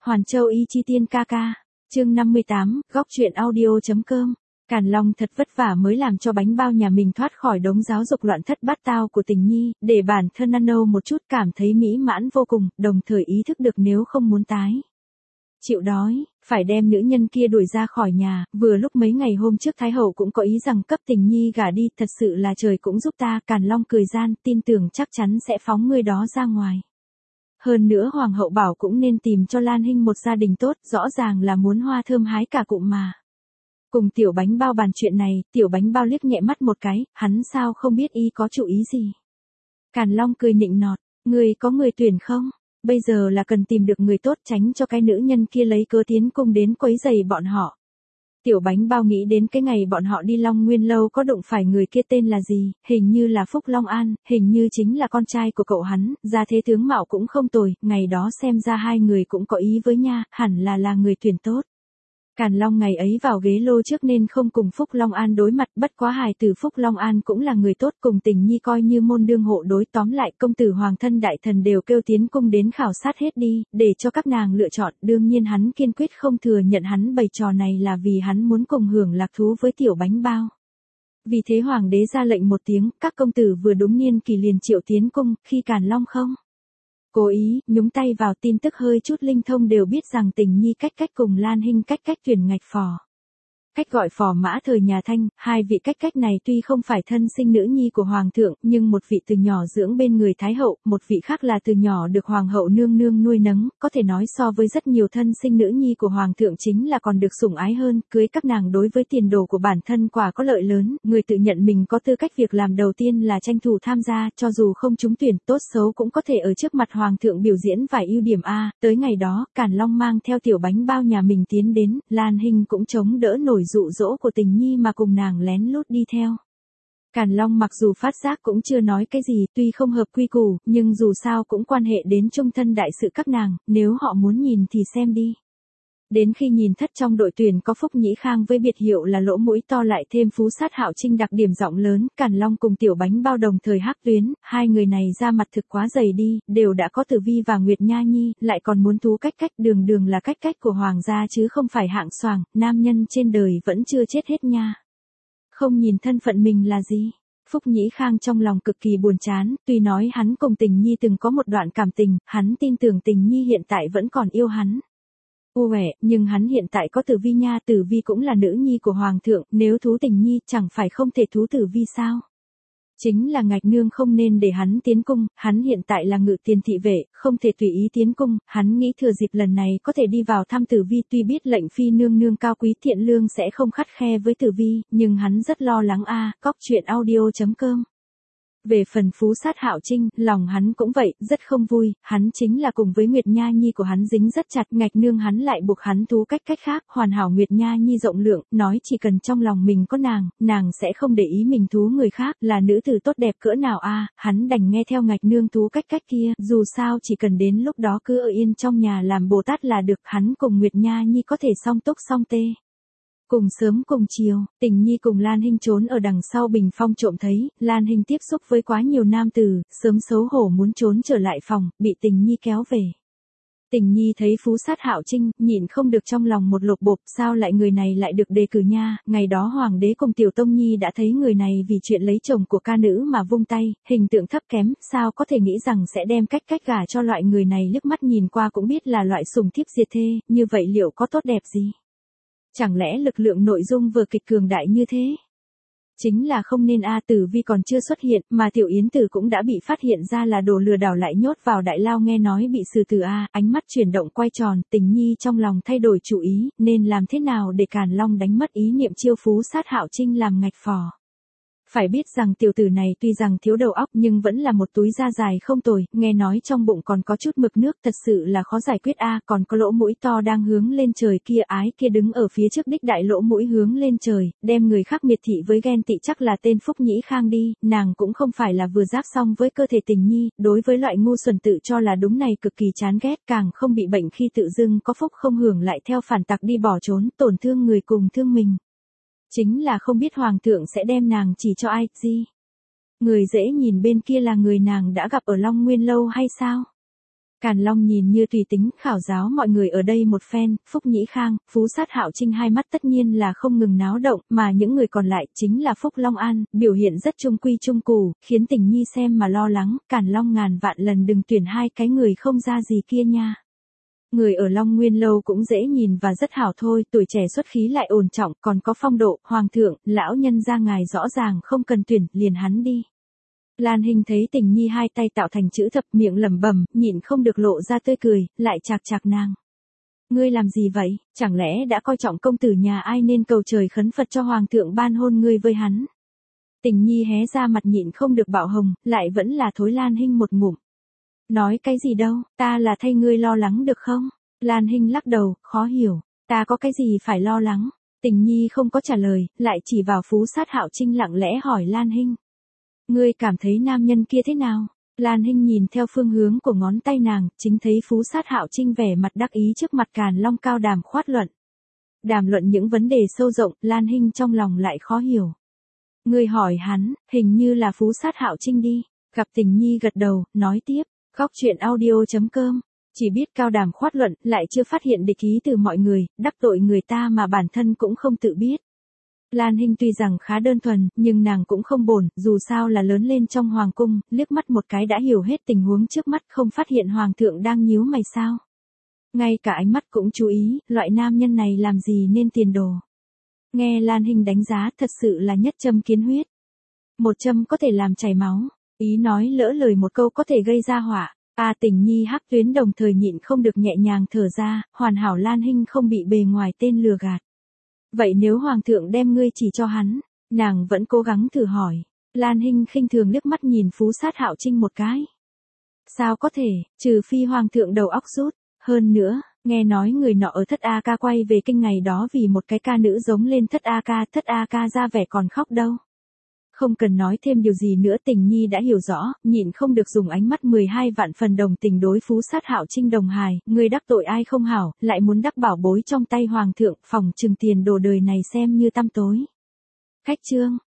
Hoàn Châu Y Chi Tiên ca ca. Chương 58, góc truyện audio.com. Càn Long thật vất vả mới làm cho bánh bao nhà mình thoát khỏi đống giáo dục loạn thất bát tao của Tình Nhi, để bản thân ăn nâu một chút cảm thấy mỹ mãn vô cùng, đồng thời ý thức được nếu không muốn tái chịu đói, phải đem nữ nhân kia đuổi ra khỏi nhà. Vừa lúc mấy ngày hôm trước Thái Hậu cũng có ý rằng cấp Tình Nhi gả đi, thật sự là trời cũng giúp ta. Càn Long cười gian, tin tưởng chắc chắn sẽ phóng người đó ra ngoài. Hơn nữa Hoàng hậu bảo cũng nên tìm cho Lan Hinh một gia đình tốt, rõ ràng là muốn hoa thơm hái cả cụm mà. Cùng Tiểu Bánh Bao bàn chuyện này, Tiểu Bánh Bao liếc nhẹ mắt một cái, hắn sao không biết y có chủ ý gì. Càn Long cười nịnh nọt, người có người tuyển không? Bây giờ là cần tìm được người tốt, tránh cho cái nữ nhân kia lấy cớ tiến cung đến quấy rầy bọn họ. Tiểu Bánh Bao nghĩ đến cái ngày bọn họ đi Long Nguyên Lâu có đụng phải người kia tên là gì, hình như là Phúc Long An, hình như chính là con trai của cậu hắn, ra thế tướng mạo cũng không tồi, ngày đó xem ra hai người cũng có ý với nha, hẳn là người tuyển tốt. Càn Long ngày ấy vào ghế lô trước nên không cùng Phúc Long An đối mặt, bất quá hài tử Phúc Long An cũng là người tốt, cùng Tình Nhi coi như môn đương hộ đối. Tóm lại công tử hoàng thân đại thần đều kêu tiến cung đến khảo sát hết đi, để cho các nàng lựa chọn. Đương nhiên hắn kiên quyết không thừa nhận hắn bày trò này là vì hắn muốn cùng hưởng lạc thú với Tiểu Bánh Bao. Vì thế hoàng đế ra lệnh một tiếng, các công tử vừa đúng niên kỳ liền triệu tiến cung, khi Càn Long không cố ý nhúng tay vào tin tức hơi chút linh thông đều biết rằng Tình Nhi cách cùng Lan Hinh cách tuyển ngạch phò. Cách gọi phò mã thời nhà Thanh, hai vị cách này tuy không phải thân sinh nữ nhi của hoàng thượng, nhưng một vị từ nhỏ dưỡng bên người Thái Hậu, một vị khác là từ nhỏ được hoàng hậu nương nương nuôi nấng, có thể nói so với rất nhiều thân sinh nữ nhi của hoàng thượng chính là còn được sủng ái hơn. Cưới các nàng đối với tiền đồ của bản thân quả có lợi lớn, người tự nhận mình có tư cách việc làm đầu tiên là tranh thủ tham gia, cho dù không trúng tuyển, tốt xấu cũng có thể ở trước mặt hoàng thượng biểu diễn vài ưu điểm a. Tới ngày đó, Càn Long mang theo Tiểu Bánh Bao nhà mình tiến đến, Lan Hinh cũng chống đỡ nổi dụ dỗ của Tình Nhi mà cùng nàng lén lút đi theo. Càn Long mặc dù phát giác cũng chưa nói cái gì, tuy không hợp quy củ, nhưng dù sao cũng quan hệ đến trung thân đại sự các nàng, nếu họ muốn nhìn thì xem đi. Đến khi nhìn thất trong đội tuyển có Phúc Nhĩ Khang với biệt hiệu là lỗ mũi to lại thêm Phú Sát Hạo Trinh đặc điểm giọng lớn, Càn Long cùng Tiểu Bánh Bao đồng thời hắc tuyến, hai người này ra mặt thực quá dày đi, đều đã có Tử Vi và Nguyệt Nha Nhi, lại còn muốn thú cách đường là cách của hoàng gia chứ không phải hạng xoàng, nam nhân trên đời vẫn chưa chết hết nha. Không nhìn thân phận mình là gì? Phúc Nhĩ Khang trong lòng cực kỳ buồn chán, tuy nói hắn cùng Tình Nhi từng có một đoạn cảm tình, hắn tin tưởng Tình Nhi hiện tại vẫn còn yêu hắn. Nhưng hắn hiện tại có Tử Vi nha, Tử Vi cũng là nữ nhi của hoàng thượng, nếu thú Tình Nhi chẳng phải không thể thú Tử Vi sao? Chính là ngạch nương không nên để hắn tiến cung, hắn hiện tại là ngự tiền thị vệ, không thể tùy ý tiến cung, hắn nghĩ thừa dịp lần này có thể đi vào thăm Tử Vi, tuy biết lệnh phi nương nương cao quý thiện lương sẽ không khắt khe với Tử Vi, nhưng hắn rất lo lắng a. Góc truyện audio.com. Về phần Phú Sát Hạo Trinh, lòng hắn cũng vậy, rất không vui, hắn chính là cùng với Nguyệt Nha Nhi của hắn dính rất chặt, ngạch nương hắn lại buộc hắn thú cách khác, hoàn hảo Nguyệt Nha Nhi rộng lượng, nói chỉ cần trong lòng mình có nàng sẽ không để ý mình thú người khác, là nữ tử tốt đẹp cỡ nào a. Hắn đành nghe theo ngạch nương thú cách kia, dù sao chỉ cần đến lúc đó cứ ở yên trong nhà làm Bồ Tát là được, hắn cùng Nguyệt Nha Nhi có thể song túc song tê. Cùng sớm cùng chiều, Tình Nhi cùng Lan Hinh trốn ở đằng sau bình phong trộm thấy, Lan Hinh tiếp xúc với quá nhiều nam tử, sớm xấu hổ muốn trốn trở lại phòng, bị Tình Nhi kéo về. Tình Nhi thấy Phú Sát Hạo Trinh, nhịn không được trong lòng một lột bộp, sao lại người này lại được đề cử nha. Ngày đó hoàng đế cùng Tiểu Tông Nhi đã thấy người này vì chuyện lấy chồng của ca nữ mà vung tay, hình tượng thấp kém, sao có thể nghĩ rằng sẽ đem cách gả cho loại người này, liếc mắt nhìn qua cũng biết là loại sủng thiếp diệt thê, như vậy liệu có tốt đẹp gì? Chẳng lẽ lực lượng nội dung vừa kịch cường đại như thế? Chính là không nên a. Tử Vi còn chưa xuất hiện, mà Tiểu Yến Tử cũng đã bị phát hiện ra là đồ lừa đảo lại nhốt vào đại lao, nghe nói bị xử tử a. Ánh mắt chuyển động quay tròn, Tình Nhi trong lòng thay đổi chủ ý, nên làm thế nào để Càn Long đánh mất ý niệm chiêu Phú Sát Hạo Trinh làm ngạch phò. Phải biết rằng tiểu tử này tuy rằng thiếu đầu óc nhưng vẫn là một túi da dài không tồi, nghe nói trong bụng còn có chút mực nước, thật sự là khó giải quyết a. Còn có lỗ mũi to đang hướng lên trời kia, ái kia đứng ở phía trước đích đại lỗ mũi hướng lên trời, đem người khác miệt thị với ghen tị, chắc là tên Phúc Nhĩ Khang đi, nàng cũng không phải là vừa giáp xong với cơ thể Tình Nhi, đối với loại ngu xuẩn tự cho là đúng này cực kỳ chán ghét, càng không bị bệnh khi tự dưng có phúc không hưởng lại theo phản tặc đi bỏ trốn, tổn thương người cùng thương mình. Chính là không biết hoàng thượng sẽ đem nàng chỉ cho ai, gì? Người dễ nhìn bên kia là người nàng đã gặp ở Long Nguyên Lâu hay sao? Càn Long nhìn như tùy tính khảo giáo mọi người ở đây một phen, Phúc Nhĩ Khang, Phú Sát Hạo Trinh hai mắt tất nhiên là không ngừng náo động, mà những người còn lại chính là Phúc Long An, biểu hiện rất trung quy trung củ, khiến Tình Nhi xem mà lo lắng, Càn Long ngàn vạn lần đừng tuyển hai cái người không ra gì kia nha. Người ở Long Nguyên Lâu cũng dễ nhìn và rất hảo thôi, tuổi trẻ xuất khí lại ổn trọng, còn có phong độ, hoàng thượng, lão nhân gia ngài rõ ràng không cần tuyển, liền hắn đi. Lan Hinh thấy Tình Nhi hai tay tạo thành chữ thập, miệng lẩm bẩm, nhịn không được lộ ra tươi cười, lại chạc chạc nàng. Ngươi làm gì vậy, chẳng lẽ đã coi trọng công tử nhà ai nên cầu trời khấn Phật cho hoàng thượng ban hôn ngươi với hắn. Tình Nhi hé ra mặt nhịn không được bạo hồng, lại vẫn là thối Lan Hinh một ngụm. Nói cái gì đâu, ta là thay ngươi lo lắng được không? Lan Hinh lắc đầu, khó hiểu, ta có cái gì phải lo lắng? Tình Nhi không có trả lời, lại chỉ vào Phú Sát Hạo Trinh lặng lẽ hỏi Lan Hinh. Ngươi cảm thấy nam nhân kia thế nào? Lan Hinh nhìn theo phương hướng của ngón tay nàng, chính thấy Phú Sát Hạo Trinh vẻ mặt đắc ý trước mặt Càn Long cao đàm khoát luận. Đàm luận những vấn đề sâu rộng, Lan Hinh trong lòng lại khó hiểu. Ngươi hỏi hắn, hình như là Phú Sát Hạo Trinh đi. Gặp Tình Nhi gật đầu, nói tiếp, góc chuyện audio.com. Chỉ biết cao đàm khoát luận, lại chưa phát hiện địch ý từ mọi người, đắc tội người ta mà bản thân cũng không tự biết. Lan Hinh tuy rằng khá đơn thuần, nhưng nàng cũng không bồn, dù sao là lớn lên trong hoàng cung, liếc mắt một cái đã hiểu hết tình huống trước mắt, không phát hiện hoàng thượng đang nhíu mày sao. Ngay cả ánh mắt cũng chú ý, loại nam nhân này làm gì nên tiền đồ. Nghe Lan Hinh đánh giá thật sự là nhất châm kiến huyết. Một châm có thể làm chảy máu, ý nói lỡ lời một câu có thể gây ra họa. Tình Nhi hắc tuyến đồng thời nhịn không được nhẹ nhàng thở ra, hoàn hảo Lan Hinh không bị bề ngoài tên lừa gạt. Vậy nếu hoàng thượng đem ngươi chỉ cho hắn, nàng vẫn cố gắng thử hỏi. Lan Hinh khinh thường liếc mắt nhìn Phú Sát Hạo Trinh một cái. Sao có thể, trừ phi hoàng thượng đầu óc rút, hơn nữa, nghe nói người nọ ở Thất A Ca quay về kinh ngày đó vì một cái ca nữ giống lên Thất A Ca ra vẻ còn khóc đâu. Không cần nói thêm điều gì nữa, Tình Nhi đã hiểu rõ, nhịn không được dùng ánh mắt 12 vạn phần đồng tình đối Phú Sát Hạo Trinh đồng hài, ngươi đắc tội ai không hảo, lại muốn đắc bảo bối trong tay hoàng thượng, phòng trừng tiền đồ đời này xem như tăm tối. Khách chương